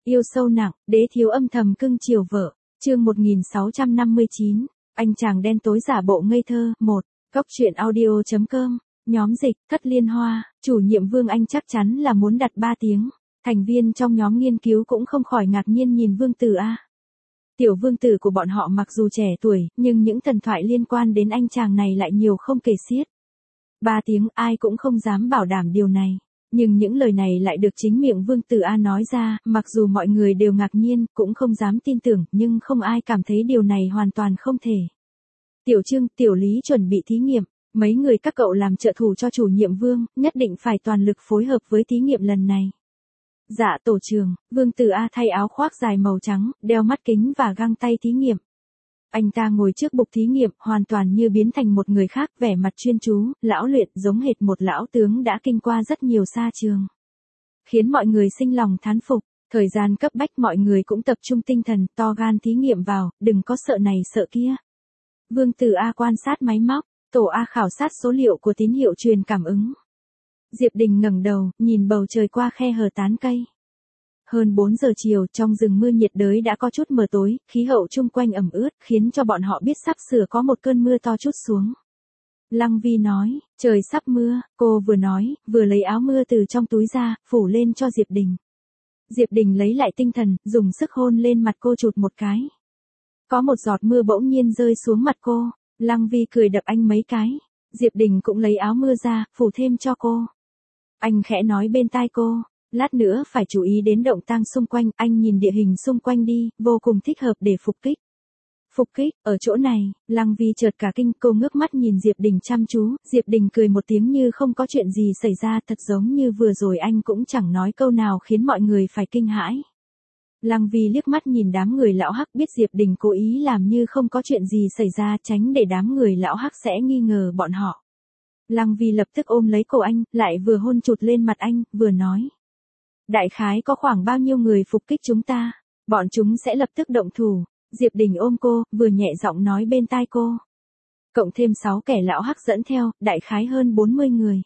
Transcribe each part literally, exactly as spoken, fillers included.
Yêu sâu nặng, đế thiếu âm thầm cưng chiều vợ. Chương một nghìn sáu trăm năm mươi chín, anh chàng đen tối giả bộ ngây thơ. Một. Góc truyện audio chấm com. Nhóm dịch, Thất Liên Hoa, chủ nhiệm Vương Anh chắc chắn là muốn đặt ba tiếng. Thành viên trong nhóm nghiên cứu cũng không khỏi ngạc nhiên nhìn Vương Tử A. Tiểu vương tử của bọn họ mặc dù trẻ tuổi, nhưng những thần thoại liên quan đến anh chàng này lại nhiều không kể xiết. Ba tiếng ai cũng không dám bảo đảm điều này. Nhưng những lời này lại được chính miệng Vương Tử A nói ra, mặc dù mọi người đều ngạc nhiên, cũng không dám tin tưởng, nhưng không ai cảm thấy điều này hoàn toàn không thể. Tiểu Trương, Tiểu Lý chuẩn bị thí nghiệm, mấy người các cậu làm trợ thủ cho chủ nhiệm Vương, nhất định phải toàn lực phối hợp với thí nghiệm lần này. Dạ tổ trưởng, Vương Tử A thay áo khoác dài màu trắng, đeo mắt kính và găng tay thí nghiệm. Anh ta ngồi trước bục thí nghiệm, hoàn toàn như biến thành một người khác, vẻ mặt chuyên chú, lão luyện, giống hệt một lão tướng đã kinh qua rất nhiều sa trường. Khiến mọi người sinh lòng thán phục, thời gian cấp bách mọi người cũng tập trung tinh thần, to gan thí nghiệm vào, đừng có sợ này sợ kia. Vương Tử A quan sát máy móc, tổ A khảo sát số liệu của tín hiệu truyền cảm ứng. Diệp Đình ngẩng đầu, nhìn bầu trời qua khe hở tán cây. Hơn bốn giờ chiều, trong rừng mưa nhiệt đới đã có chút mờ tối, khí hậu chung quanh ẩm ướt, khiến cho bọn họ biết sắp sửa có một cơn mưa to chút xuống. Lăng Vi nói, trời sắp mưa, cô vừa nói, vừa lấy áo mưa từ trong túi ra, phủ lên cho Diệp Đình. Diệp Đình lấy lại tinh thần, dùng sức hôn lên mặt cô chụt một cái. Có một giọt mưa bỗng nhiên rơi xuống mặt cô, Lăng Vi cười đập anh mấy cái. Diệp Đình cũng lấy áo mưa ra, phủ thêm cho cô. Anh khẽ nói bên tai cô, lát nữa phải chú ý đến động tang xung quanh, anh nhìn địa hình xung quanh đi, vô cùng thích hợp để phục kích. Phục kích, ở chỗ này, Lăng Vi chợt cả kinh, cô ngước mắt nhìn Diệp Đình chăm chú, Diệp Đình cười một tiếng như không có chuyện gì xảy ra, thật giống như vừa rồi anh cũng chẳng nói câu nào khiến mọi người phải kinh hãi. Lăng Vi liếc mắt nhìn đám người lão hắc, biết Diệp Đình cố ý làm như không có chuyện gì xảy ra, tránh để đám người lão hắc sẽ nghi ngờ bọn họ. Lăng Vi lập tức ôm lấy cổ anh, lại vừa hôn chụt lên mặt anh, vừa nói. Đại khái có khoảng bao nhiêu người phục kích chúng ta, bọn chúng sẽ lập tức động thủ. Diệp Đình ôm cô, vừa nhẹ giọng nói bên tai cô. Cộng thêm sáu kẻ lão hắc dẫn theo, đại khái hơn bốn mươi người.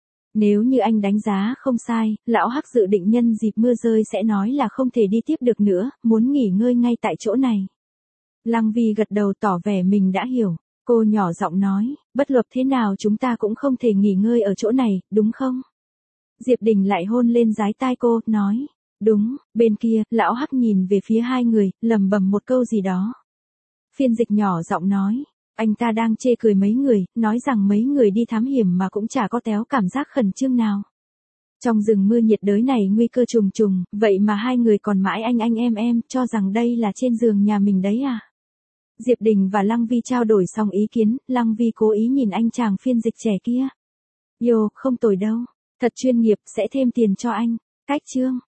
Nếu như anh đánh giá không sai, lão hắc dự định nhân dịp mưa rơi sẽ nói là không thể đi tiếp được nữa, muốn nghỉ ngơi ngay tại chỗ này. Lăng Vi gật đầu tỏ vẻ mình đã hiểu. Cô nhỏ giọng nói, bất luận thế nào chúng ta cũng không thể nghỉ ngơi ở chỗ này, đúng không? Diệp Đình lại hôn lên dái tai cô, nói, đúng. Bên kia, lão hắc nhìn về phía hai người, lẩm bẩm một câu gì đó. Phiên dịch nhỏ giọng nói, anh ta đang chê cười mấy người, nói rằng mấy người đi thám hiểm mà cũng chả có téo cảm giác khẩn trương nào. Trong rừng mưa nhiệt đới này nguy cơ trùng trùng, vậy mà hai người còn mãi anh anh em em, cho rằng đây là trên giường nhà mình đấy à? Diệp Đình và Lăng Vi trao đổi xong ý kiến, Lăng Vi cố ý nhìn anh chàng phiên dịch trẻ kia. Yo, không tồi đâu, thật chuyên nghiệp, sẽ thêm tiền cho anh. Cách chương.